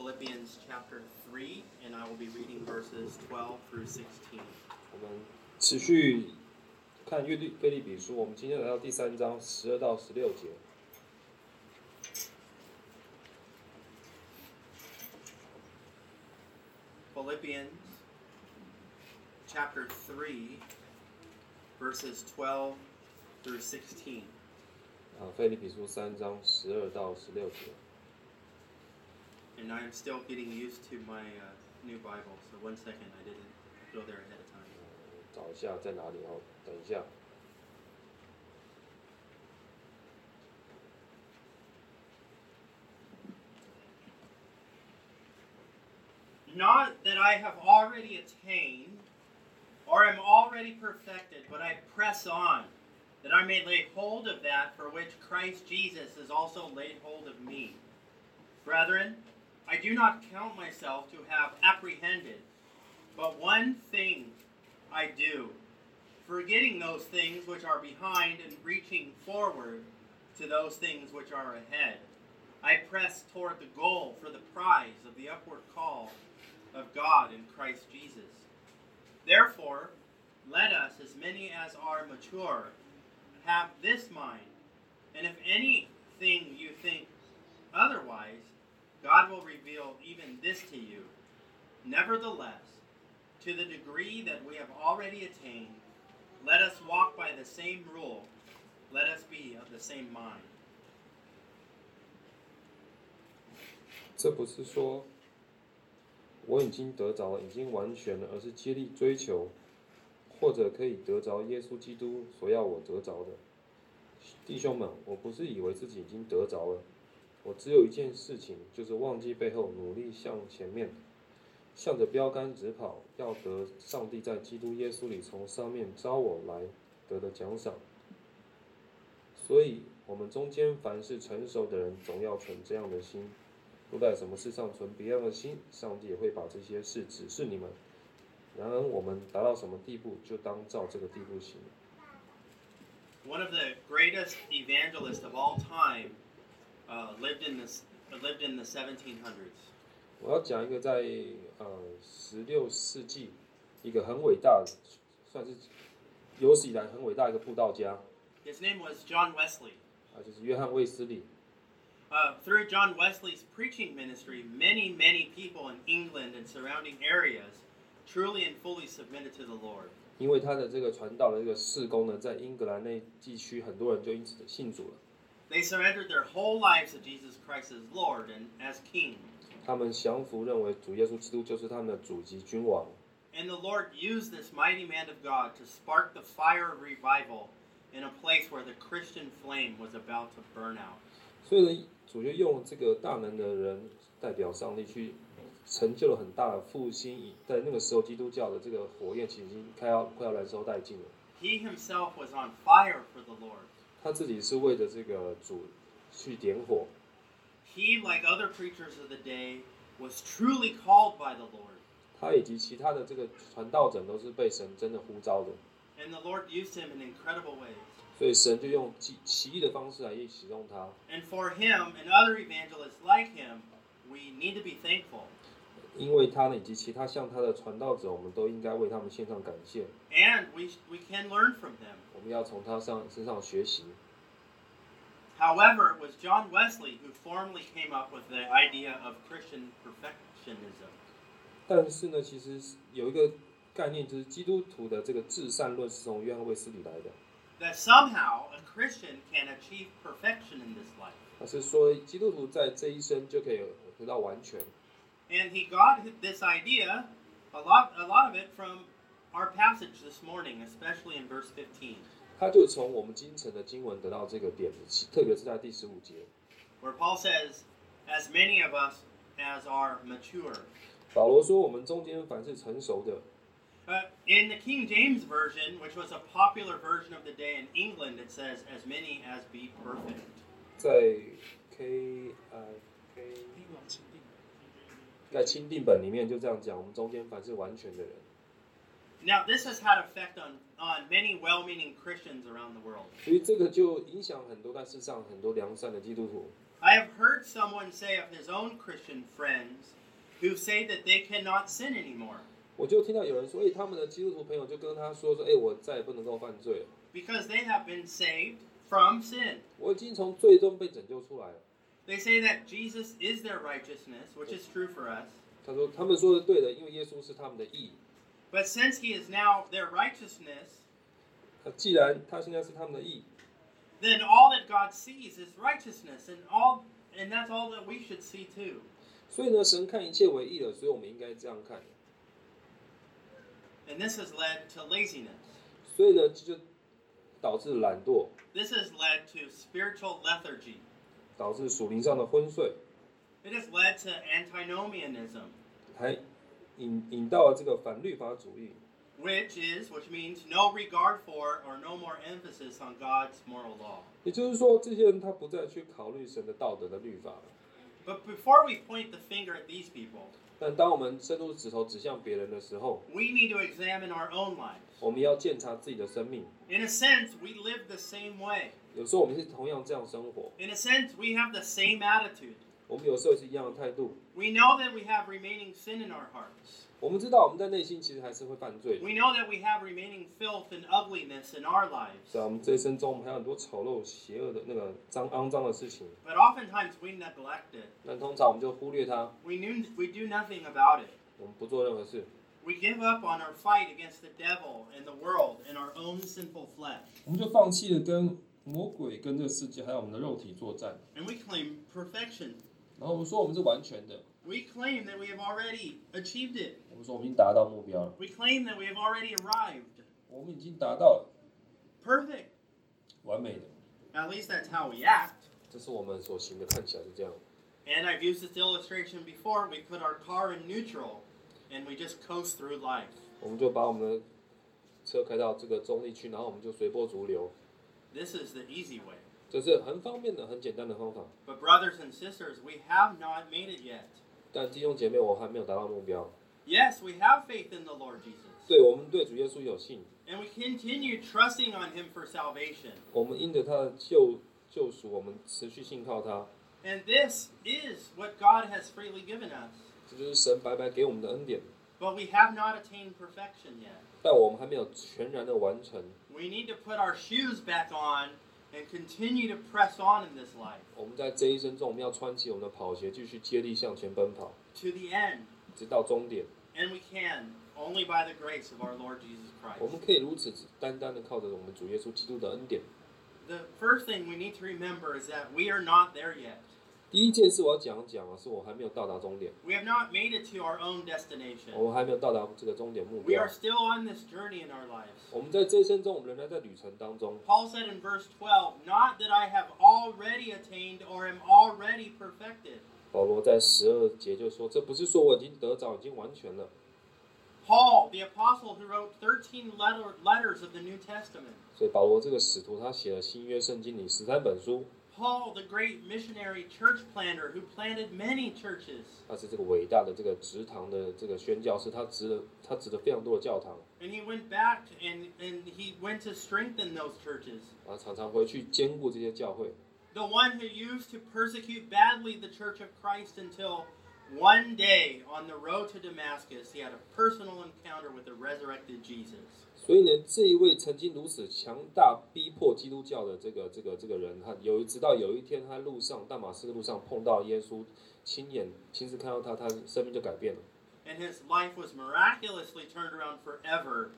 Philippians chapter 3, and I will be reading verses 12 through 16. 我们持续看腓立比书，我们今天来到第3章12到16节。 Philippians chapter 3, verses 12 through 16. 腓立比书3章12到16节。 And I'm still getting used to my new Bible, so 1 second, I didn't go there ahead of time. 找一下在哪里哦，等一下。 Not that I have already attained or am already perfected, but I press on, that I may lay hold of that for which Christ Jesus has also laid hold of me. Brethren, I do not count myself to have apprehended, but one thing I do, forgetting those things which are behind and reaching forward to those things which are ahead. I press toward the goal for the prize of the upward call of God in Christ Jesus. Therefore, let us, as many as are mature, have this mind, and if anything you think otherwise, God will reveal even this to you. Nevertheless, to the degree that we have already attained, let us walk by the same rule, let us be of the same mind. 这不是说我已经得着了，已经完全了，而是竭力追求，或者可以得着耶稣基督所要我得着的。弟兄们，我不是以为自己已经得着了，我只有一件事情，就是忘记背后，努力向前面，向着标杆直跑，要得上帝在基督耶稣里从上面招我来得的奖赏。所以，我们中间凡是成熟的人，总要存这样的心。若在什么事上存别样的心，上帝也会把这些事指示你们。然而，我们达到什么地步，就当照这个地步行。 One of the greatest evangelists of all time lived in the 1700s. 我要讲一个在16世纪一个很伟大的，算是有史以来很伟大的一个布道家。 His name was John Wesley. 就是约翰卫斯理。 Through John Wesley's preaching ministry, many people in England and surrounding areas truly and fully submitted to the Lord. 因为他的这个传道的这个事工呢，在英格兰那地区，很多人就因此信主了。 They surrendered their whole lives to Jesus Christ as Lord and as King. 他们降服，认为主耶稣基督就是他们的主及君王。 And the Lord used this mighty man of God to spark the fire of revival in a place where the Christian flame was about to burn out. 所以呢，主就用这个大能的人代表上帝去成就了很大的复兴。在那个时候，基督教的这个火焰其实已经快要燃烧殆尽了。 He himself was on fire for the Lord. 他自己是为着这个主去点火。 He, like other preachers of the day, was truly called by the Lord. 他以及其他的这个传道者都是被神真的呼召的。 And the Lord used him in incredible ways. 所以神就用奇异的方式来使用他。 And for him and other evangelists like him, we need to be thankful. 因为他呢，以及其他像他的传道者，我们都应该为他们献上感谢。 And we can learn from them. 我们要从他身上学习。 However, it was John Wesley who formally came up with the idea of Christian perfectionism. 但是呢，其实有一个概念，就是基督徒的这个至善论是从约翰卫斯理来的。 That somehow a Christian can achieve perfection in this life. 他是说，基督徒在这一生就可以得到完全。 And he got this idea, a lot of it from our passage this morning, especially in verse 15. 他就从我们今晨的经文得到这个点子，特别是在第15节 where Paul says, as many of us as are mature. 保罗说，我们中间凡是成熟的。 In the King James Version, which was a popular version of the day in England, it says, as many as be perfect. 在在钦定本里面就这样讲，我们中间凡是完全的人。 Now, this has had effect on many well-meaning Christians around the world. 所以这个就影响很多在世上很多良善的基督徒。 I have heard someone say of his own Christian friends who say that they cannot sin anymore 我就听到有人说，他们的基督徒朋友就跟他说，我再也不能够犯罪了， because they have been saved from sin. 我已经从罪中被拯救出来了。 They say that Jesus is their righteousness, which is true for us. 他们说的对的，因为耶稣是他们的义。 But since he is now their righteousness, 既然他现在是他们的义， then all that God sees is righteousness, and that's all that we should see too. 所以呢，神看一切为义了，所以我们应该这样看。 And this has led to laziness. 所以呢，就导致懒惰， This has led to spiritual lethargy. 导致属灵上的昏睡， It has led to antinomianism, 还引到了这个反律法主义， which means no regard for or no more emphasis on God's moral law. 也就是说，这些人他不再去考虑神的道德的律法了。 But before we point the finger at these people, 但当我们伸出指头指向别人的时候， we need to examine our own lives. 我们要检查自己的生命。 In a sense, we live the same way. 有时候我们是同样这样生活， In a sense, we have the same attitude. 我们有时候是一样的态度。 We know that we have remaining sin in our hearts. 我们知道我们在内心其实还是会犯罪。 We know that we have remaining filth and ugliness in our lives. 在我们这一生中，我们还有很多丑陋、邪恶的那个肮脏的事情， But oftentimes we neglect it. 但通常我们就忽略它， We do nothing about it. 我们不做任何事。 We give up on our fight against the devil and the world and our own sinful flesh. 我们就放弃了跟魔鬼、跟这个世界还有我们的肉体作战。 And we claim perfection. 然后我们说我们是完全的， We claim that we have already achieved it. 我们说我们已经达到目标了， We claim that we have already arrived. 我们已经达到了 Perfect. 完美的。 At least that's how we act. 这是我们所行的，看起来是这样。 And I've used this illustration before. We put our car in neutral and we just coast through life. 我们就把我们的车开到这个中立区，然后我们就随波逐流。 This is the easy way. 这是很方便的、很简单的方法。 But brothers and sisters, we have not made it yet. 但弟兄姐妹，我还没有达到目标。 Yes, we have faith in the Lord Jesus. 对，我们对主耶稣有信， And we continue trusting on him for salvation. 我们因着他的救赎，我们持续信靠他。 And this is what God has freely given us. 这就是神白白给我们的恩典。 But we have not attained perfection yet. 但我们还没有全然的完成。 We need to put our shoes back on and continue to press on in this life 我们在这一生中，我们要穿起我们的跑鞋，继续接力向前奔跑， to the end. 直到终点。 And we can only by the grace of our Lord Jesus 我们 Christ. 可以如此单单的靠着我们主耶稣基督的恩典。 The first thing we need to remember is that we are not there yet. 第一件事我要讲是我还没有到达终点， We have not made it to our own destination. 我们还没有到达这个终点目 We 标 are。still on this journey in our lives. 我们在这一生中，我们仍然在旅程当中。 Paul said in verse 12, "Not that I have already attained or am already perfected." 保罗在12节就说：“这不是说我已经得着，已经完全了。” Paul, the apostle who wrote 13 letters of the New Testament. 所以保罗这个使徒，他写了新约圣经里13本书。 Paul, the great missionary church planter who planted many churches. 他是这个伟大的这个植堂的这个宣教士，他植了非常多的教堂， And he went back and he went to strengthen those churches. 然后常常回去兼顾这些教会。 The one who used to persecute badly the church of Christ until one day on the road to Damascus, he had a personal encounter with the resurrected Jesus. 所以呢，这一位曾经如此强大逼迫基督教的这个人，他直到有一天，他大马士革路上碰到耶稣，亲自看到他生命就改变了。 And his life was miraculously turned around forever.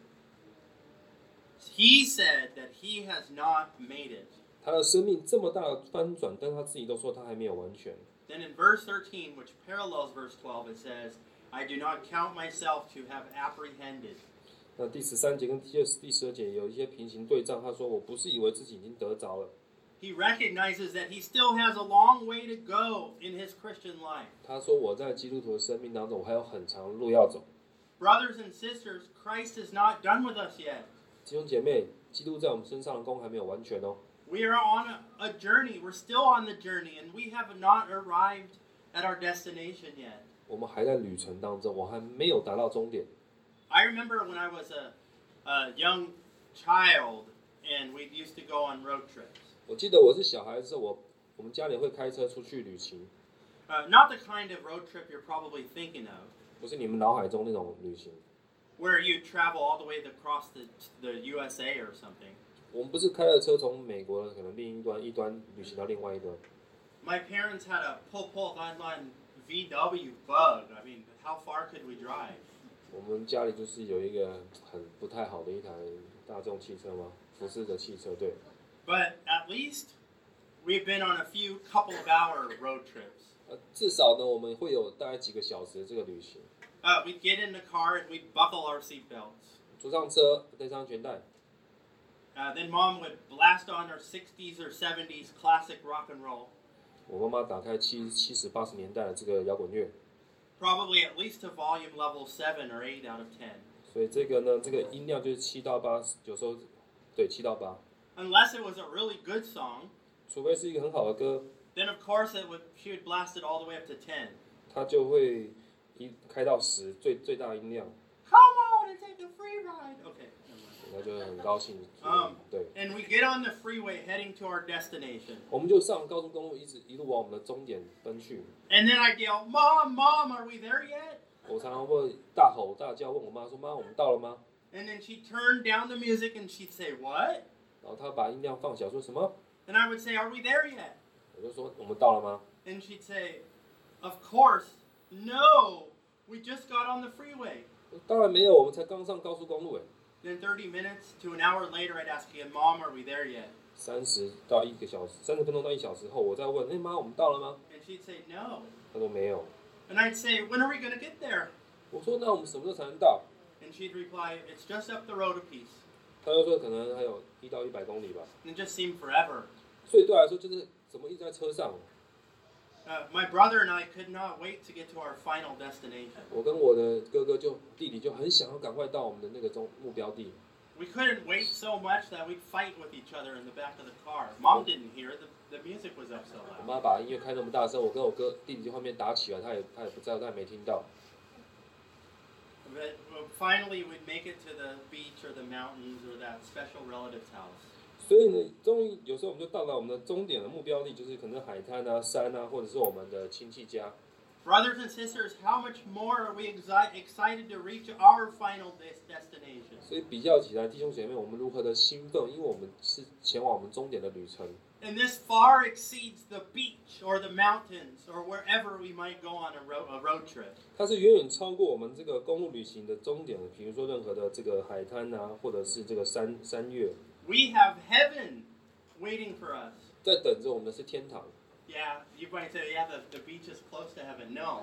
He said that he has not made it. 他的生命这么大的翻转，但他自己都说他还没有完全。 Then in verse 13, which parallels verse 12, it says, "I do not count myself to have apprehended." 那第13节跟第12节有一些平行对仗，他说：“我不是以为自己已经得着了。” He recognizes that he still has a long way to go in his Christian life. 他说：“我在基督徒的生命当中，我还有很长的路要走。” Brothers and sisters, Christ is not done with us yet. 弟兄姐妹，基督在我们身上的功还没有完全哦。 We are on a journey. We're still on the journey, and we have not arrived at our destination yet. 我们还在旅程当中，我还没有达到终点。 I remember when I was a young child, and we used to go on road trips. 我记得我是小孩的时候， 我们家里会开车出去旅行， Not the kind of road trip you're probably thinking of, 不是你们脑海中那种旅行。 where you travel all the way across the USA or something. 我们不是开了车从美国的可能另一端旅行到另外一端。 My parents had a Pol VW Bug. I mean, how far could we drive? 我们家里就是有一个很不太好的一台大众汽车嘛，福斯的汽车，对。 But at least we've been on a few couple of hour road trips. 至少呢，我们会有大概几个小时的这个旅行。 We'd get in the car and we'd buckle our seat belts. 坐上车，戴上安全带。 Then Mom would blast on her 60s or 70s classic rock and roll. 我妈妈打开70、80年代的这个摇滚乐。 Probably at least to volume level 7 or 8 out of 10. 所以这个呢，这个音量就是7到8，有时候对7到8。 Unless it was a really good song. 除非是一个很好的歌。 Then of course she would blast it all the way up to 10. 她就会开到10，最大音量。 Come on and take a free ride. Okay. 那就很高兴。对。 And we get on the freeway heading to our destination. 我们就上高速公路，一路往我们的终点奔去。 And then I yell, "Mom, Mom, are we there yet?" 我常常会大吼大叫问我妈说：“妈，我们到了吗？” And then she'd turn down the music and she'd say, "What?" 然后她把音量放小，说什么？ And I would say, "Are we there yet?" 我就说：“我们到了吗？” And she'd say, "Of course, no. We just got on the freeway." 当然没有，我们才刚上高速公路。 Then 30 minutes to an hour later, I'd ask again, "Mom, are we there yet?" 30到1个小时，30分钟到1小时后，我再问：“妈，我们到了吗？” And she'd say, "No." 她说没有。 And I'd say, "When are we going to get there?" 我说：“那我们什么时候才能到？” And she'd reply, "It's just up the road a piece." 她就说：“可能还有1到100公里吧。” And it just seemed forever. 所以对我来说，就是怎么一直在车上。 My brother and I could not wait to get to our final destination. 我跟我的弟弟就很想要赶快到我们的那个目标地。 We couldn't wait so much that we'd fight with each other in the back of the car. Mom didn't hear the music was up so 我 loud. 妈把音乐开那么大声，我跟我弟弟在后面打起来，他也不知道，他也没听到。 But finally, we'd make it to the beach or the mountains or that special relative's house. 所以呢，终于有时候我们就到了我们的终点的目标地，就是可能海滩啊、山啊，或者是我们的亲戚家。 Brothers and sisters, how much more are we excited to reach our final destination? 所以比较起来，弟兄姐妹，我们如何的兴奋，因为我们是前往我们终点的旅程。 And this far exceeds the beach or the mountains or wherever we might go on a road trip. 它是远远超过我们这个公路旅行的终点的，比如说任何的这个海滩啊，或者是这个山岳。 We have heaven waiting for us. 在等着我们的是天堂。 Yeah, you might say, yeah, the beach is close to heaven. No,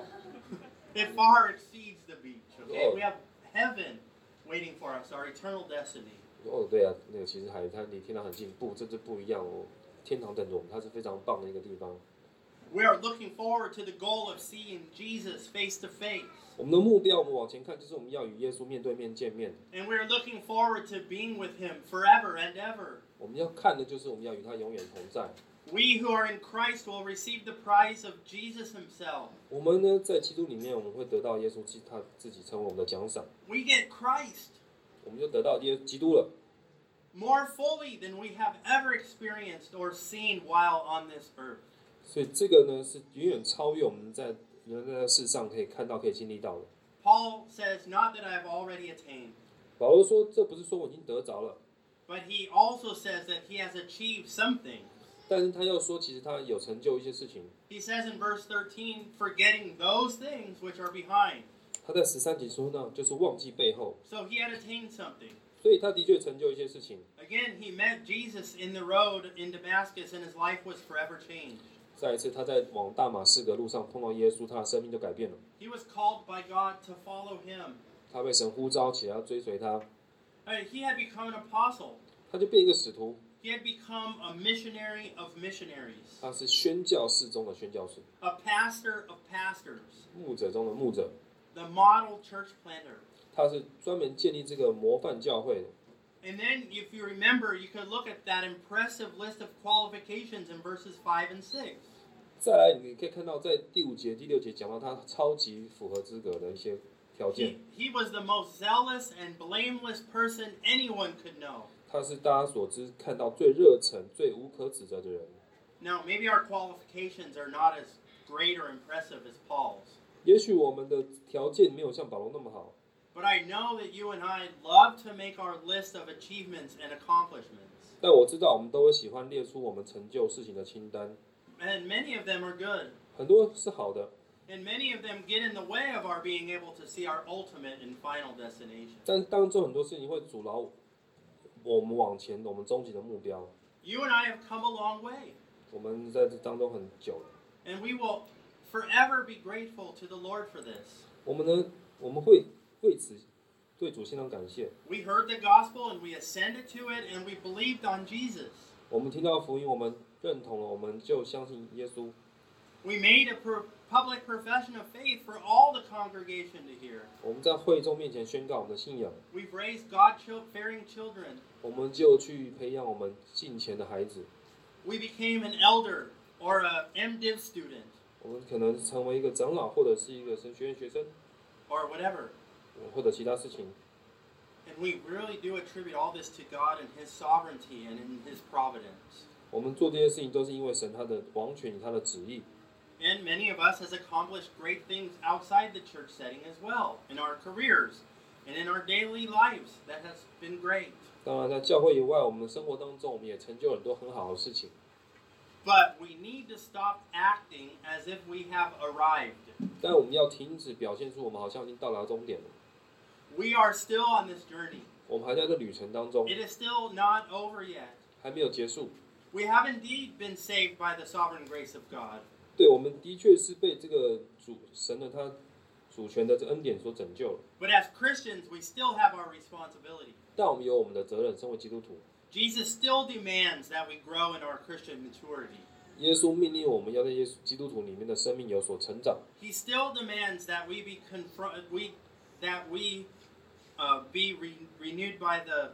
it far exceeds the beach. Okay, we have heaven waiting for us, our eternal destiny. 对啊，那个其实海滩离天堂很近，这不一样哦。天堂等着我们，它是非常棒的一个地方。 We are looking forward to the goal of seeing Jesus face to face. 我们的目标，我们往前看，就是我们要与耶稣面对面见面。 And we are looking forward to being with Him forever and ever. 我们要看的就是我们要与他永远同在。 We who are in Christ will receive the prize of Jesus Himself. 我们呢，在基督里面，我们会得到耶稣他自己成为我们的奖赏。 We get Christ. 我们就得到基督了。 More fully than we have ever experienced or seen while on this earth. 所以这个呢，是远远超越我们在人在世上可以看到、可以经历到的。 Paul says, "Not that I have already attained." 保罗说，这不是说我已经得着了。 But he also says that he has achieved something. 但是他又说，其实他有成就一些事情。 He says in verse 13, "Forgetting those things which are behind." 他在13节说呢，就是忘记背后。 So he had attained something. 所以他的确成就一些事情。 Again, he met Jesus in the road in Damascus, and his life was forever changed. 再一次，他在往大马士革路上碰到耶稣，他的生命就改变了。 He was called by God to follow him. 他被神呼召起来要追随他。 He had become an apostle. 他就变一个使徒。 He had become a missionary of missionaries. 他是宣教士中的宣教士。 A pastor of pastors. 牧者中的牧者。 The model church planter. 他是专门建立这个模范教会的。 And then, if you remember, you could look at that impressive list of qualifications in verses 5 and 6. 再来，你可以看到在第5节、第6节讲到他超级符合资格的一些条件。 He was the most zealous and blameless person anyone could know. 他是大家所知看到最热忱、最无可指责的人。 Now, maybe our qualifications are not as great or impressive as Paul's. 也许我们的条件没有像保罗那么好， But I know that you and I love to make our list of achievements and accomplishments. 但我知道我们都会喜欢列出我们成就事情的清单， And many of them are good. 很多是好的， And many of them get in the way of our being able to see our ultimate and final destination. 但当中很多事情会阻挠我们往前我们终极的目标。 You and I have come a long way. 我们在这当中很久了， And we will forever be grateful to the Lord for this. 我们会为此对主献上感谢。 We heard the gospel and we ascended to it and we believed on Jesus. 我们听到福音，我们认同了，我们就相信耶稣。 We made a public profession of faith for all the congregation to hear. 我们在会众面前宣告我们的信仰， We've raised God-fearing children. 我们就去培养我们敬虔的孩子。 We became an elder or a MDiv student 我们可能成为一个长老，或者是一个神学院学生， or whatever. 或者其他事情。 And we really do attribute all this to God and His sovereignty and in His providence. 我们做这些事情都是因为神他的王权与他的旨意。 And many of us has accomplished great things outside the church setting as well, in our careers and in our daily lives. That has been great. 当然，在教会以外，我们的生活当中，我们也成就很多很好的事情。 But we need to stop acting as if we have arrived. 但我们要停止表现出我们好像已经到达终点了。 We are still on this journey. 我们还在这旅程当中， It is still not over yet. 还没有结束。 We have indeed been saved by the sovereign grace of God. 对，我们的确是被这个神的他主权的这恩典所拯救了。 But as Christians, we still have our responsibility. 但我们有我们的责任，身为基督徒， Jesus still demands that we grow in our Christian maturity. 耶稣命令我们要在基督徒里面的生命有所成长。 He still demands that we be renewed by the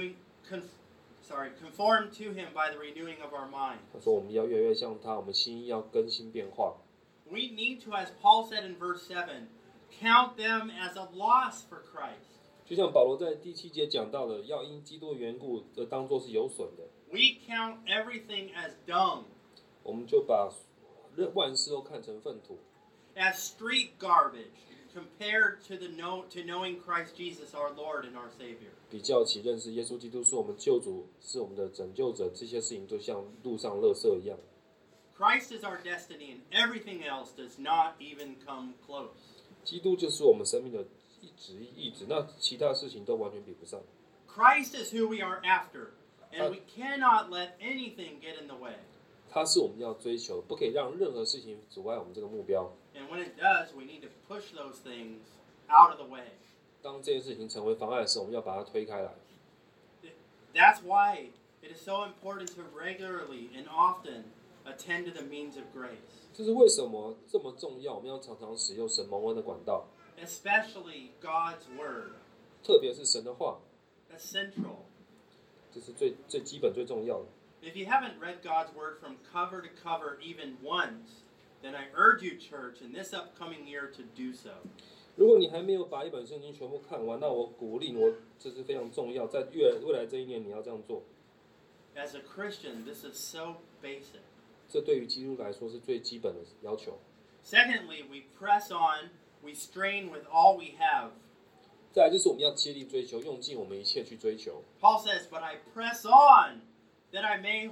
conformed to Him by the renewing of our mind. 他说我们要越来越像他，我们心要更新变化。 We need to, as Paul said in verse 7, count them as a loss for Christ. 就像保罗在第7节讲到的，要因基督的缘故而当作是有损的。 We count everything as dung, 我们就把万事都看成粪土， as street garbage, compared to knowing Christ Jesus, our Lord and our Savior. 比较起认识耶稣基督是我们救主，是我们的拯救者，这些事情就像路上垃圾一样。 Christ is our destiny, and everything else does not even come close. 基督就是我们生命的意志，那其他事情都完全比不上。 Christ is who we are after, and we cannot let anything get in the way. 他是我们要追求，不可以让任何事情阻碍我们这个目标。 And when it does, we need to push those things out of the way. 当这件事情成为妨碍的时候，我们要把它推开来。 That's why it is so important to regularly and often attend to the means of grace, 这是为什么这么重要？我们要常常使用神蒙恩的管道， especially God's Word. 特别是神的话， That's central. 这是最基本最重要的。 If you haven't read God's Word from cover to cover even once, then I urge you, church, in this upcoming year to do so. 如果你还没有把一本圣经全部看完，那我鼓励你，这是非常重要，在未来这一年你要这样做。 As a Christian, this is so basic. 这对于基督来说是最基本的要求。 Secondly, we press on, we strain with all we have. 再来就是我们要竭力追求，用尽我们一切去追求。 Paul says, "But I press on, that I may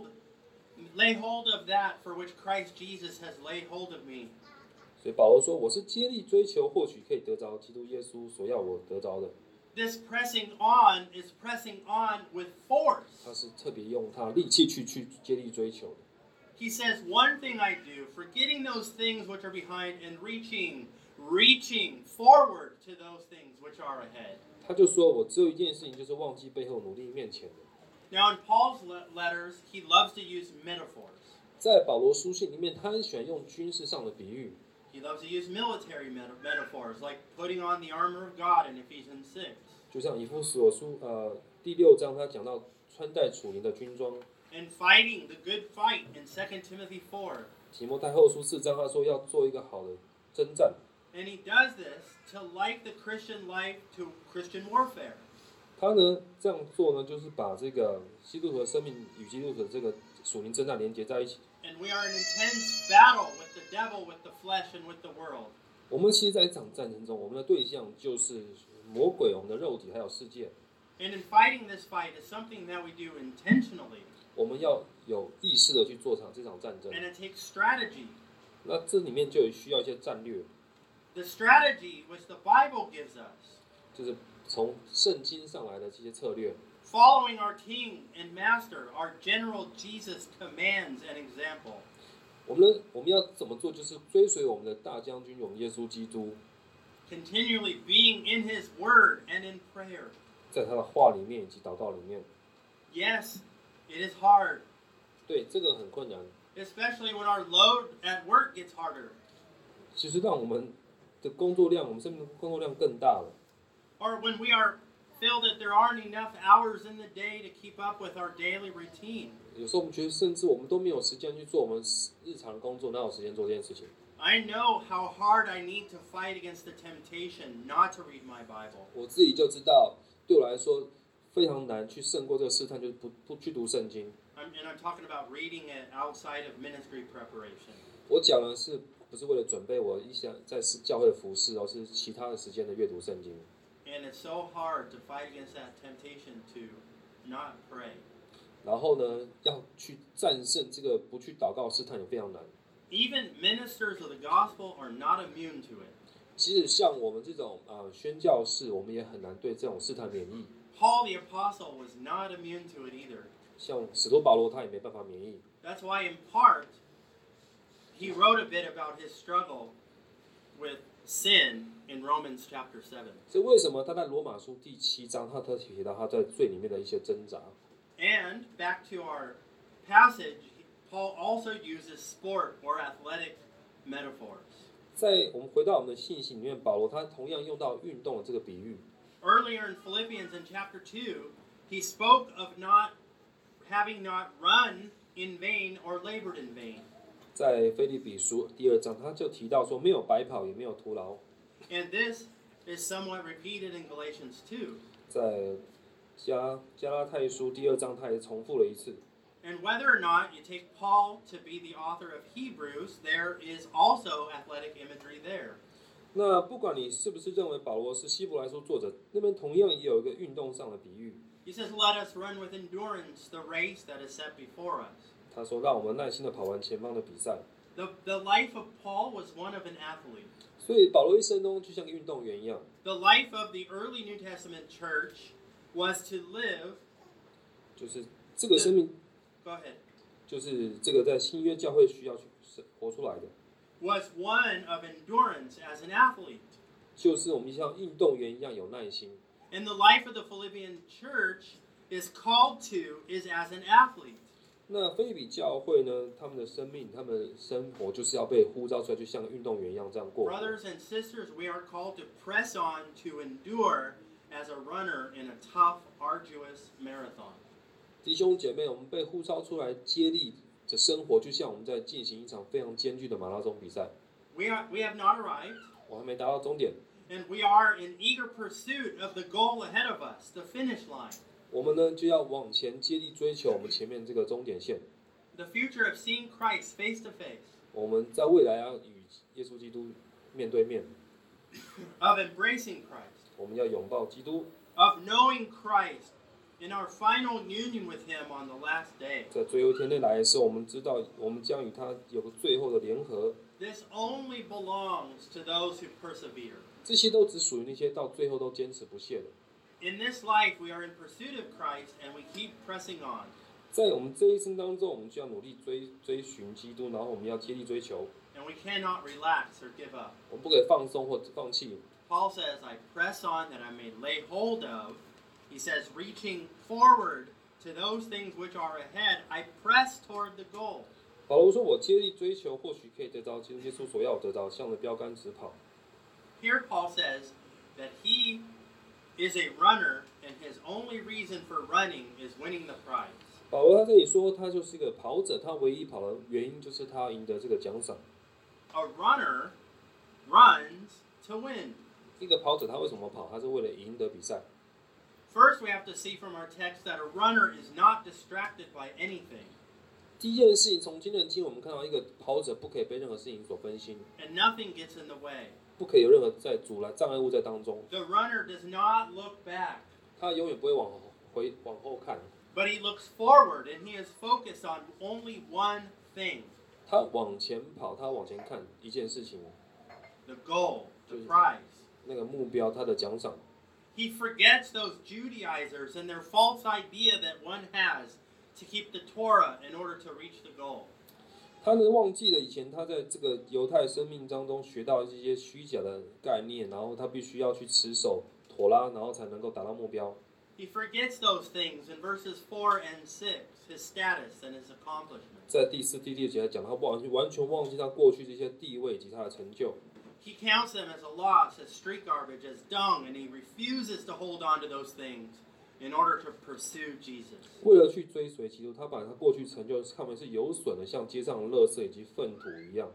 lay hold of that for which Christ Jesus has laid hold of me." 所以保罗说：“我是竭力追求，或许可以得着基督耶稣所要我得着的。” This pressing on is pressing on with force. 他是特别用他力气去竭力追求的。 He says, "One thing I do, forgetting those things which are behind and reaching forward to those things which are ahead." 他就说：“我只有一件事情，就是忘记背后，努力面前的。” Now, in Paul's letters, he loves to use metaphors. 在保罗书信里面，他很喜欢用军事上的比喻。 He loves to use military metaphors, like putting on the armor of God in Ephesians 6. 就像以弗所书第6章，他讲到穿戴属灵的军装。 And fighting the good fight in 2 Timothy 4. 提摩太后书4章，他说要做一个好的征战。 And he does this to like the Christian life to Christian warfare. 他呢这样做呢，就是把这个基督徒的生命与基督徒的这个属灵征战连接在一起。 And we are in intense battle with the devil, with the flesh, and with the world. 我们其实在一场战争中，我们的对象就是魔鬼、我们的肉体还有世界。 And in fighting this fight is something that we do intentionally. 我们要有意识的去做这场战争。 And it takes strategy. 那这里面就需要一些战略。 The strategy which the Bible gives us. 就是从圣经上来的这些策略。 Following our King and Master, our General Jesus' commands and example. 我们要怎么做？就是追随我们的大将军，我们耶稣基督。 Continually being in His Word and in prayer. 在他的话里面以及祷告里面。 Yes, it is hard. 对，这个很困难。 Especially when our load at work gets harder. 其实让我们的工作量，我们生命的工作量更大了。 Or when we are feel that there aren't enough hours in the day to keep up with our daily routine. 有时候我们觉得，甚至我们都没有时间去做我们日常工作，哪有时间做这件事情 I know how hard I need to fight against the temptation not to read my Bible. 我自己就知道，对我来说非常难去胜过这个试探，就是不去读圣经。 And I'm talking about reading it outside of ministry preparation. 我讲的是不是为了准备我一项在教会的服事，而是其他的时间的阅读圣经。 And it's so hard to fight against that temptation to not pray. 然后呢，要去战胜这个不去祷告试探也非常难。 Even ministers of the gospel are not immune to it. 即使像我们这种宣教士，我们也很难对这种试探免疫。 Paul the apostle was not immune to it either. 像使徒保罗他也没办法免疫。 That's why in part he wrote a bit about his struggle with sin in Romans chapter 7. 所以为什么他在罗马书第7章他特提到他在罪里面的一些挣扎。 And back to our passage, Paul also uses sport or athletic metaphors. 在我们回到我们的信息里面，保罗他同样用到运动的这个比喻。 Earlier in Philippians in chapter 2, he spoke of having not run in vain or labored in vain. 在腓立比书第2章，他就提到说，没有白跑，也没有徒劳。 And this is somewhat repeated in Galatians 2. 在加拉太书第2章，他也重复了一次。 And whether or not you take Paul to be the author of Hebrews, there is also athletic imagery there. 那不管你是不是认为保罗是希伯来书作者，那边同样也有一个运动上的比喻。 He says, "Let us run with endurance the race that is set before us." 他说，让我们耐心的跑完前方的比赛。 The life of Paul was one of an athlete. 所以保罗一生中就像个运动员一样。 The life of the early New Testament church was to live. 就是这个生命。 Go ahead. 就是这个在新约教会需要去活出来的。 Was one of endurance as an athlete. 就是我们像运动员一样有耐心。 And the life of the Philippian church is called to is as an athlete. 那腓立比教会呢，他们的生命，他们的生活就是要被呼召出来，就像运动员一样这样过。 Brothers and sisters, we are called to press on to endure as a runner in a tough, arduous marathon. 弟兄姐妹，我们被呼召出来接力的生活，就像我们在进行一场非常艰巨的马拉松比赛。 We have not arrived. 我还没达到终点。 And we are in eager pursuit of the goal ahead of us, the finish line. 我们呢就要往前接力追求我们前面这个终点线。 The future of seeing Christ face to face. 我们在未来要与耶稣基督面对面。 Of embracing Christ. 我们要拥抱基督。 Of knowing Christ in our final union with Him on the last day. 在最后一天内来的时候，我们知道我们将与他有个最后的联合。 This only belongs to those who persevere. 这些都只属于那些到最后都坚持不懈的。 In this life, we are in pursuit of Christ, and we keep pressing on. 在我们这一生当中，我们就要努力追寻基督，然后我们要竭力追求。 And we cannot relax or give up. 我们不可以放松或放弃。 Paul says, "I press on that I may lay hold of." He says, "Reaching forward to those things which are ahead, I press toward the goal." 保罗说：“我竭力追求，或许可以得着基督耶稣所要得着，向着标杆直跑。” Here Paul says that he is a runner, and his only reason for running is winning the prize. 保罗他这里说，他就是一个跑者，他唯一跑的原因就是他赢得这个奖赏。 A runner runs to win. 一个跑者他为什么跑？他是为了赢得比赛。 First, we have to see from our text that a runner is not distracted by anything. 第一件事情，从今天的经文我们看到，一个跑者不可以被任何事情所分心， and nothing gets in the way. 不可以有任何在阻拦障碍物在当中。 The runner does not look back, 他永远不会往后看， but he looks forward and he is focused on only one thing, 他往前跑，他往前看一件事情， the goal, the prize. 那个目标，他的奖赏。 He forgets those Judaizers and their false idea that one has to keep the Torah in order to reach the goal. 他呢忘记了以前他在这个犹太生命当中学到一些虚假的概念，然后他必须要去持守妥拉，然后才能够达到目标。 He forgets those things in verses 4 and 6, his status and his accomplishments. 在第4、第6节来讲，他完全忘记他过去这些地位以及他的成就。 He counts them as a loss, as street garbage, as dung, and he refuses to hold on to those things in order to pursue Jesus. 为了去追随基督，他把他过去成就看为是有损的，像街上的垃圾以及粪土一样。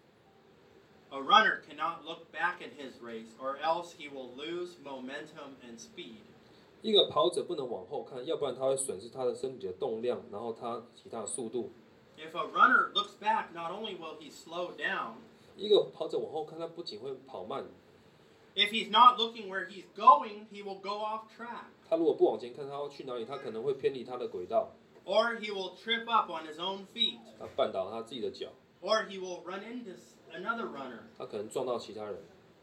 A runner cannot look back at his race, or else he will lose momentum and speed. 一个跑者不能往后看，要不然他会损失他的身体的动量，然后他其他的速度。 If a runner looks back, not only will he slow down, 一个跑者往后看，他不仅会跑慢， if he's not looking where he's going, he will go off track, 他如果不往前看，他要去哪里，他可能会偏离他的轨道， or he will trip up on his own feet, 他绊倒他自己的脚， or he will run into another runner. 他可能撞到其他人。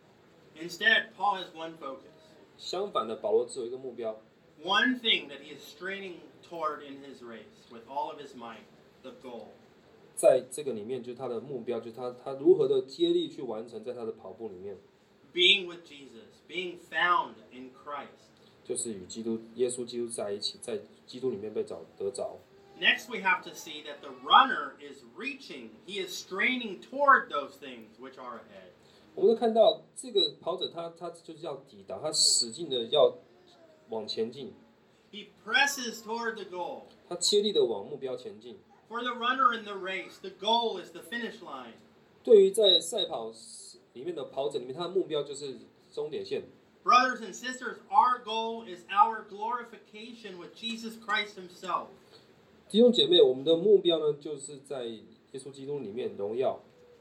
Instead, Paul has one focus, 相反的，保罗只有一个目标， one thing that he is straining toward in his race with all of his might, the goal. 在这个里面就是他的目标，就是他如何的接力去完成在他的跑步里面， Being with Jesus, being found in Christ. 就是与耶稣基督在一起，在基督里面被得着。 Next, we have to see that the runner is reaching, he is straining toward those things which are ahead. 我们会看到这个跑者他就是要抵达，他使劲的要往前进， He presses toward the goal. 他接力的往目标前进。 For the runner in the race, the goal is the finish line. 对于在赛跑里面的跑者里面，他的目标就是终点线。 Brothers and sisters, our goal is our glorification with Jesus Christ himself. 弟兄姐妹，我们的目标呢，就是在耶稣基督里面荣耀。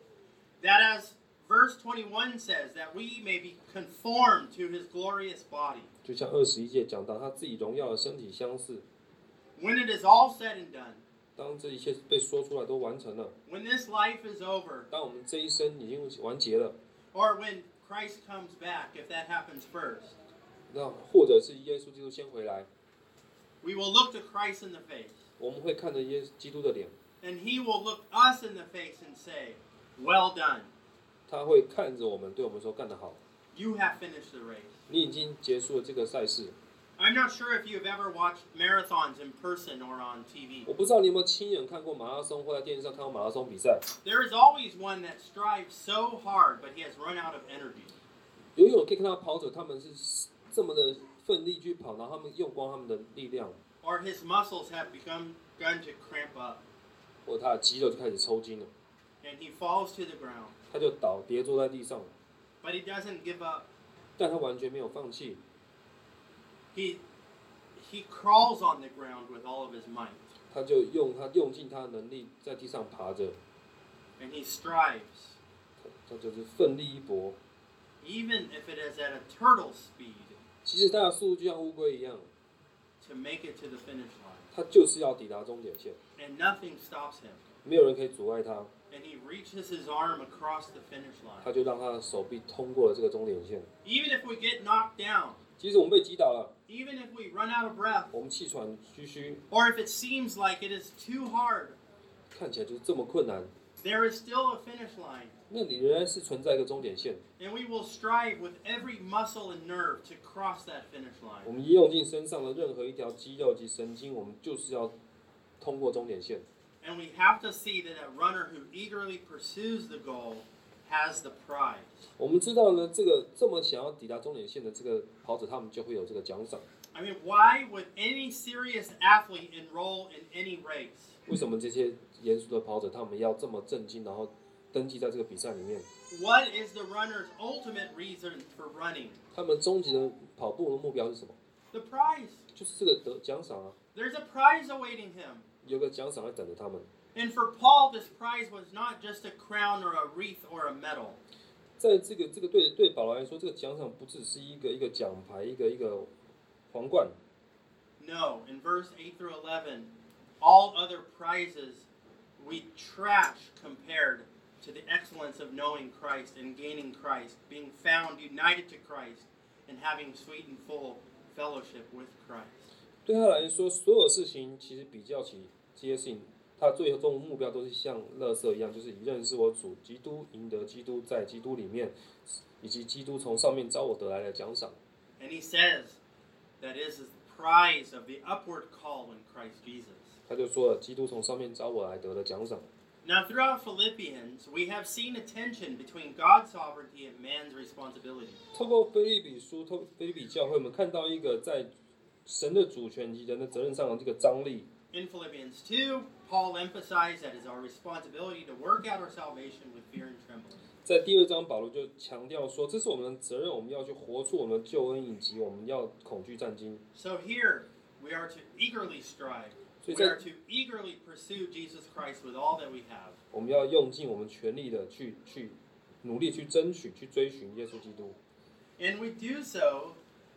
That as verse 21 says, that we may be conformed to his glorious body. 就像21节讲到，他自己荣耀的身体相似。 When it is all said and done, 当这一切被说出来都完成了， when this life is over, 当我们这一生已经完结了， or when Christ comes back, if that happens first, 那或者是耶稣基督先回来， we will look to Christ in the face, 我们会看着基督的脸， and he will look us in the face and say, well done, 他会看着我们，对我们说干得好， you have finished the race. 你已经结束了这个赛事。 I'm not sure if you've ever watched marathons in person or on TV. 我不知道你有没有亲眼看过马拉松，或在电视上看过马拉松比赛。 There is always one that strives so hard, but he has run out of energy. 游泳可以看到跑者，他们是这么的奋力去跑，然后他们用光他们的力量， Or his muscles have begun to cramp up, 或者他的肌肉就开始抽筋了， and he falls to the ground. 他就跌坐在地上， But he doesn't give up. 但他完全没有放弃， He crawls on the ground with all of his might, 他就用尽他的能力在地上爬着， and he strives, 他就是奋力一搏。 even if it is at a turtle speed, 其实他的速度就像乌龟一样， to make it to the finish line. 他就是要抵达终点线， And nothing stops him. 没有人可以阻碍他， And he reaches his arm across the finish line. 他就让他的手臂通过了这个终点线。 Even if we get knocked down, 即使我们被击倒了， even if we run out of breath, 我们气喘吁吁， or if it seems like it is too hard, 看起来就是这么困难， there is still a finish line. 那你仍然是存在一个终点线。 And we will strive with every muscle and nerve to cross that finish 我 line. 们用尽身上的任何一条肌肉及神经，我们就是要通过终点线。 And we have to see that a runner who eagerly pursues the goal has the prize. 我们知道呢，这么想要抵达终点线的这个跑者，他们就会有这个奖赏。 I mean, why would any serious athlete enroll in any race? 为什么这些严肃的跑者，他们要这么震惊，然后登记在这个比赛里面？ What is the runner's ultimate reason for running? 他们终极的跑步的目标是什么？ The prize. 就是这个奖赏啊， There's a prize awaiting him. 有个奖赏在等着他们。 And for Paul, this prize was not just a crown or a wreath or a medal. 在这个对保罗来说，这个奖赏不只是一个奖牌，一个皇冠。 No, in verse 8 through 11, all other prizes we trash compared to the excellence of knowing Christ and gaining Christ, being found united to Christ, and having sweet and full fellowship with Christ. 对他来说，所有事情其实比较起这些事情，他最终目标都是像垃圾一样，就是以认识我主基督，赢得基督，在基督里面，以及基督从上面招我得来的奖赏。 And he says that is the prize of the upward call in Christ Jesus. 他就说了，基督从上面招我来得的奖赏。 Now, throughout Philippians, we have seen a tension between God's sovereignty and man's responsibility. 透过腓立比书、腓立比教会，我们看到一个在神的主权及人的责任上的这个张力。 In Philippians 2, Paul emphasized that it is our responsibility to work out our salvation with fear and trembling. 在第2章，保罗就强调说，这是我们的责任，我们要去活出我们的救恩，以及我们要恐惧战惊。 So here, we are to eagerly strive. We are to eagerly pursue Jesus Christ with all that we have. 我们要用尽我们全力的去努力去争取、去追寻耶稣基督。 And we do so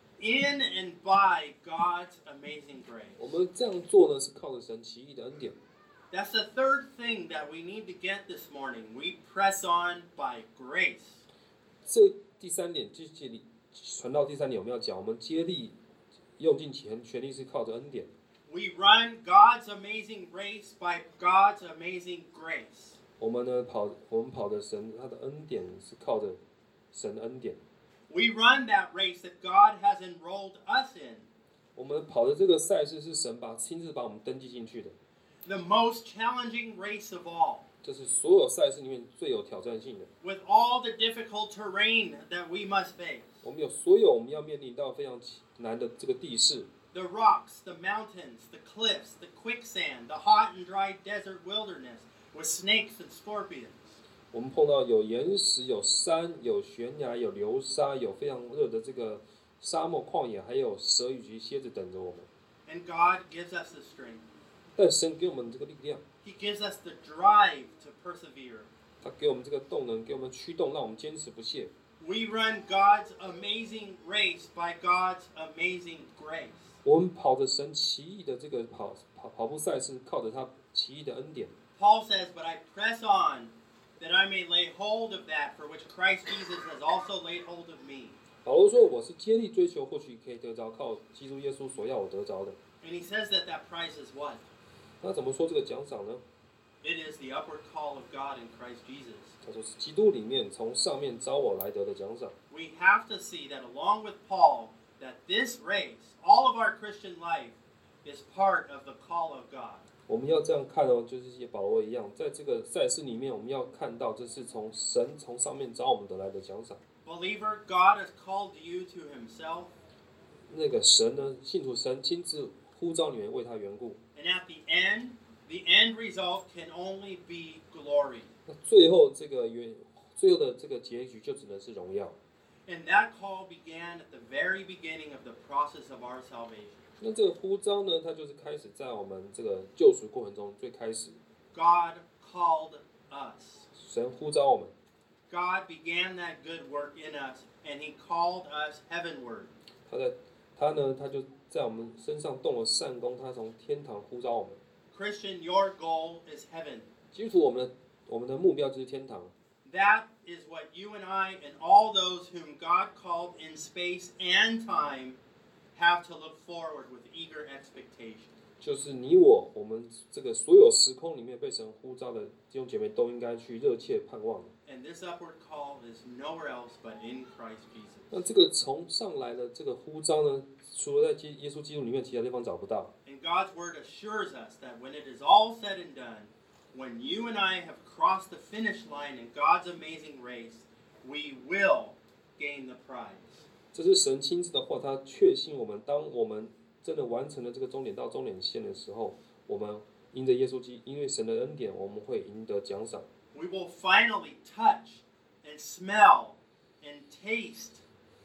in and by God's amazing grace. 我们这样做呢，是靠着神奇异的恩典。 That's the third thing that we need to get this morning. We press on by grace. 这第3点，传到第3点，我们要讲，我们接力用尽全力是靠着恩典。 We run God's amazing race by God's amazing grace. 我们跑的神，他的恩典是靠着神的恩典。 We run that race that God has enrolled us in. 我们跑的这个赛事是神亲自把我们登记进去的。 The most challenging race of all. 这是所有赛事里面最有挑战性的。 With all the difficult terrain that we must face. 我们有所有我们要面临到非常难的这个地势。 The rocks, the mountains, the cliffs, the quicksand, the hot and dry desert wilderness with snakes and scorpions. 我们碰到有岩石、有山、有悬崖、有流沙、有非常热的这个沙漠旷野，还有蛇以及蝎子等着我们。 And God gives us the strength. 但神给我们这个力量， He gives us the drive to persevere. 他给我们这个动能，给我们驱动，让我们坚持不懈。 We run God's amazing race by God's amazing grace. 我们跑着神奇异的这个跑步赛事，靠着他奇异的恩典。 Paul says, "But I press on, that I may lay hold of that for which Christ Jesus has also laid hold of me." 保罗说：“我是竭力追求，或许可以得着，靠基督耶稣所要我得着的。” And he says that prize is what? 那怎么说这个奖赏呢？ It is the upward call of God in Christ Jesus. 他说是基督里面从上面招我来得的奖赏。 We have to see that along with Paul, that this race, all of our Christian life, is part of the call of God. 我们要这样看哦，就是像保罗一样，在这个赛事里面，我们要看到这是从神从上面招我们得来的奖赏。 Believer, God has called you to himself. 那个神呢，信徒神亲自呼召你们为他缘故。 And at the end result can only be glory. 那最后的这个结局就只能是荣耀。 And that call began at the very beginning of the process of our salvation. 那这个呼召呢，它就是开始在我们这个救赎过程中最开始。 God called us. 神呼召我们。 God began that good work in us, and he called us heavenward. 他就在我们身上动了善功，他从天堂呼召我们。 Christian, your goal is heaven. 基督徒，我们的目标就是天堂。 That is what you and I and all those whom God called in space and time have to look forward with eager expectation. 就是你我们这个所有时空里面被神呼召的弟兄姐妹，都应该去热切盼望。 And this upward call is nowhere else but in Christ Jesus. 那这个从上来的这个呼召呢，除了在耶稣基督里面，其他地方找不到。 And God's word assures us that when it is all said and done, when you and I have crossed the finish line in God's amazing race, we will gain the prize. 这是神亲自的话，他确信我们，当我们真的完成了这个终点到终点线的时候，我们因着耶稣基督，因为神的恩典，我们会赢得奖赏。 We will finally touch and smell and taste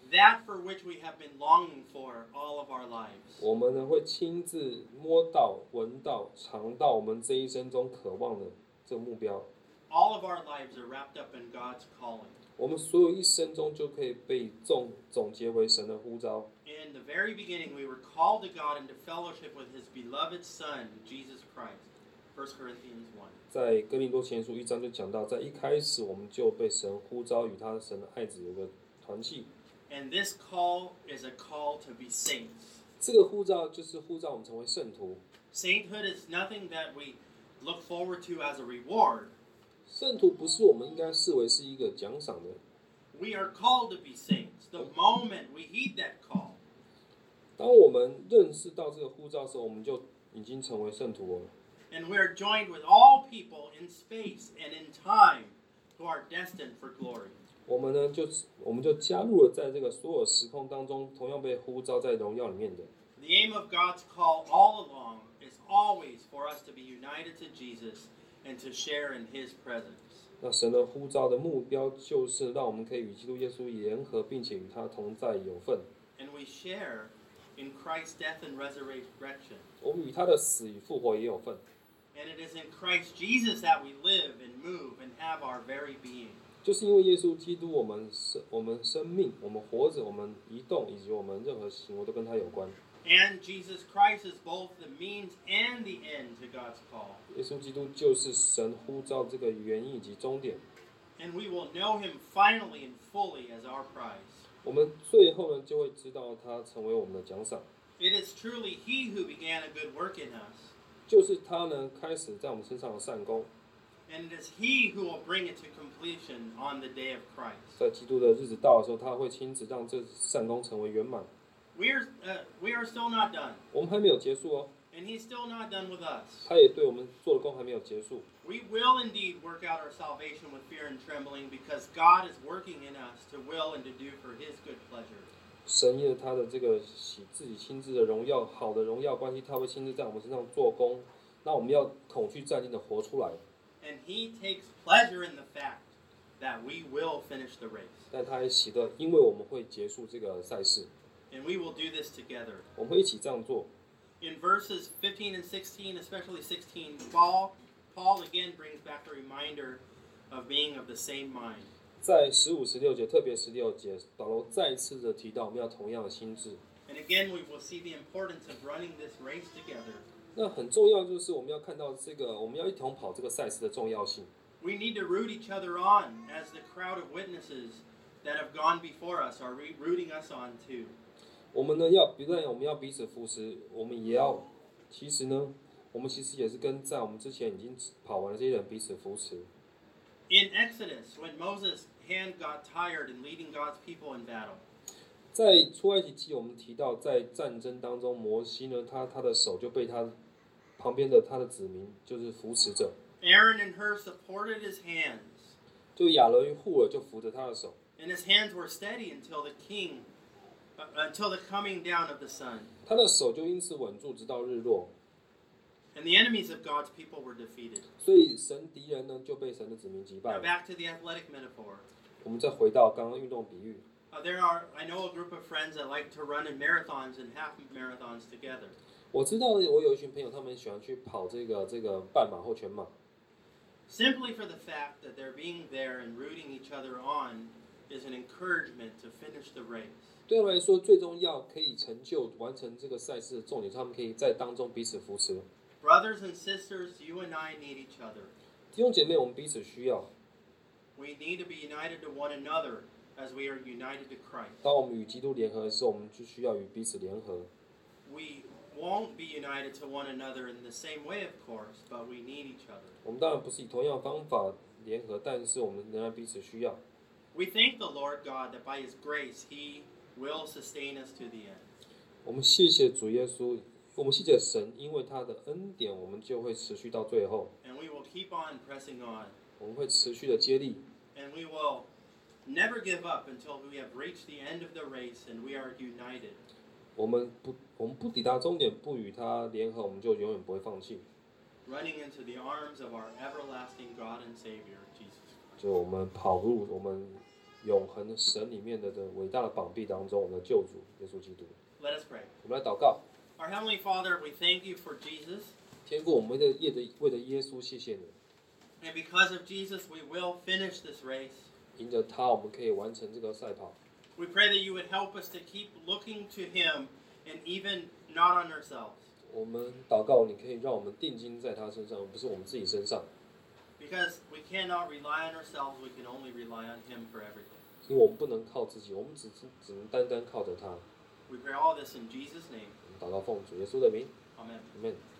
that for which we have been longing for all of our lives. 我们呢会亲自摸到、闻到、尝到我们这一生中渴望的这个目标。 All of our lives are wrapped up in God's calling. 我们所有一生中就可以被总结为神的呼召。 In the very beginning, we were called to God into fellowship with His beloved Son, Jesus Christ. 1 Corinthians 1. 在哥林多前书1章就讲到，在一开始我们就被神呼召与他神的爱子有个团契。 And this call is a call to be saints. 这个呼召就是呼召我们成为圣徒。 Sainthood is nothing that we look forward to as a reward. 圣徒不是我们应该视为是一个奖赏的。 We are called to be saints. The moment we heed that call. 当我们认识到这个呼召的时候，我们就已经成为圣徒了。 And we are joined with all people in space and in time who are destined for glory. 我们就加入了在这个所有时空当中，同样被呼召在荣耀里面的。 The aim of God's call all along is always for us to be united to Jesus and to share in His presence. 那神的呼召的目标就是让我们可以与基督耶稣联合，并且与他同在有份。 And we share in Christ's death and resurrection. 我们与他的死与复活也有份。 And it is in Christ Jesus that we live and move and have our very being. 就是因为耶稣基督，我们生命，我们活着，我们移动，以及我们任何行为都跟他有关。 And Jesus Christ is both the means and the end to God's call. 耶稣基督就是神呼召这个原因以及终点。 And we will know Him finally and fully as our prize. 我们最后呢，就会知道他成为我们的奖赏。 It is truly He who began a good work in us. 就是他呢，开始在我们身上的善功。 And it is He who will bring it to completion on the day of Christ. 在基督的日子到的时候，他会亲自让这善功成为圆满。 We are still not done. 我们还没有结束哦。 And He's still not done with us. 他也对我们做的工还没有结束。 We will indeed work out our salvation with fear and trembling because God is working in us to will and to do for His good pleasure. 神因他的这个自己亲自的荣耀，好的荣耀关系，他会亲自在我们身上做工。那我们要恐惧战兢的活出来。 And He takes pleasure in the fact that we will finish the race. 但他也喜乐，因为我们会结束这个赛事。 And we will do this together. 我们会一起这样做。 In verses 15 and 16, especially 16, Paul again brings back a reminder of being of the same mind. 在15、16节，特别16节，保罗再次的提到我们要同样的心智。 And again, we will see the importance of running this race together. 那很重要就是我们要看到这个，我们要一同跑这个赛事的重要性。 We need to root each other on as the crowd of witnesses that have gone before us are rooting us on too. 我们呢我们要彼此扶持，我们也要，其实呢，我们其实也是跟在我们之前已经跑完的这些人彼此扶持。 In Exodus, when Moses' hand got tired in leading God's people in battle. 在出埃及记，我们提到在战争当中，摩西呢，他的手就被他旁边的他的子民就是扶持着。 Aaron and Hur supported his hands. 就亚伦与户尔就扶着他的手。 And his hands were steady until the coming down of the sun. 他的手就因此稳住，直到日落。 And the enemies of God's people were defeated. 所以神敌人呢就被神的子民击败 Now 了。 back to the athletic metaphor. 我们再回到刚刚运动比喻。 I know a group of friends that like to run in marathons and half marathons together. 我知道我有一群朋友，他们喜欢去跑这个半马或全马。 Simply for the fact that they're being there and rooting each other on is an encouragement to finish the race. 对他们来说，最重要可以成就完成这个赛事的重点，他们可以在当中彼此扶持。 Brothers and sisters, you and I need each other. 弟兄姐妹，我们彼此需要。 We need to be united to one another as we are united to Christ. 当我们与基督联合的时候，我们就需要与彼此联合。 We won't be united to one another in the same way, of course, but we need each other. 我们当然不是以同样的方法联合，但是我们仍然彼此需要。 We thank the Lord God that by His grace He will sustain us to the end. 我们谢谢主耶稣，我们谢谢神，因为他的恩典，我们就会持续到最后。 And we will keep on pressing on. 我们会持续的接力。 And we will never give up until we have reached the end of the race and we are united. 我们不抵达终点，不与他联合，我们就永远不会放弃。 Running into the arms of our everlasting God and Savior, Jesus Christ. 就我们跑入我们永恒的神里面的伟大的膀臂当中，我们的救主耶稣基督。 Let us pray. 我们来祷告。 Our Heavenly Father, we thank you for Jesus. 天父，我们为了耶稣，谢谢你。 And because of Jesus, we will finish this race. 因着他，我们可以完成这个赛跑。 We pray that you would help us to keep looking to Him and even not on ourselves. 我们祷告，你可以让我们定睛在他身上，而不是我们自己身上。 Because we cannot rely on ourselves, we can only rely on Him for everything. 因为我们不能靠自己，我们只能单单靠着他。 We pray all this in Jesus' name. 我们祷告奉主耶稣的名。 Amen. Amen。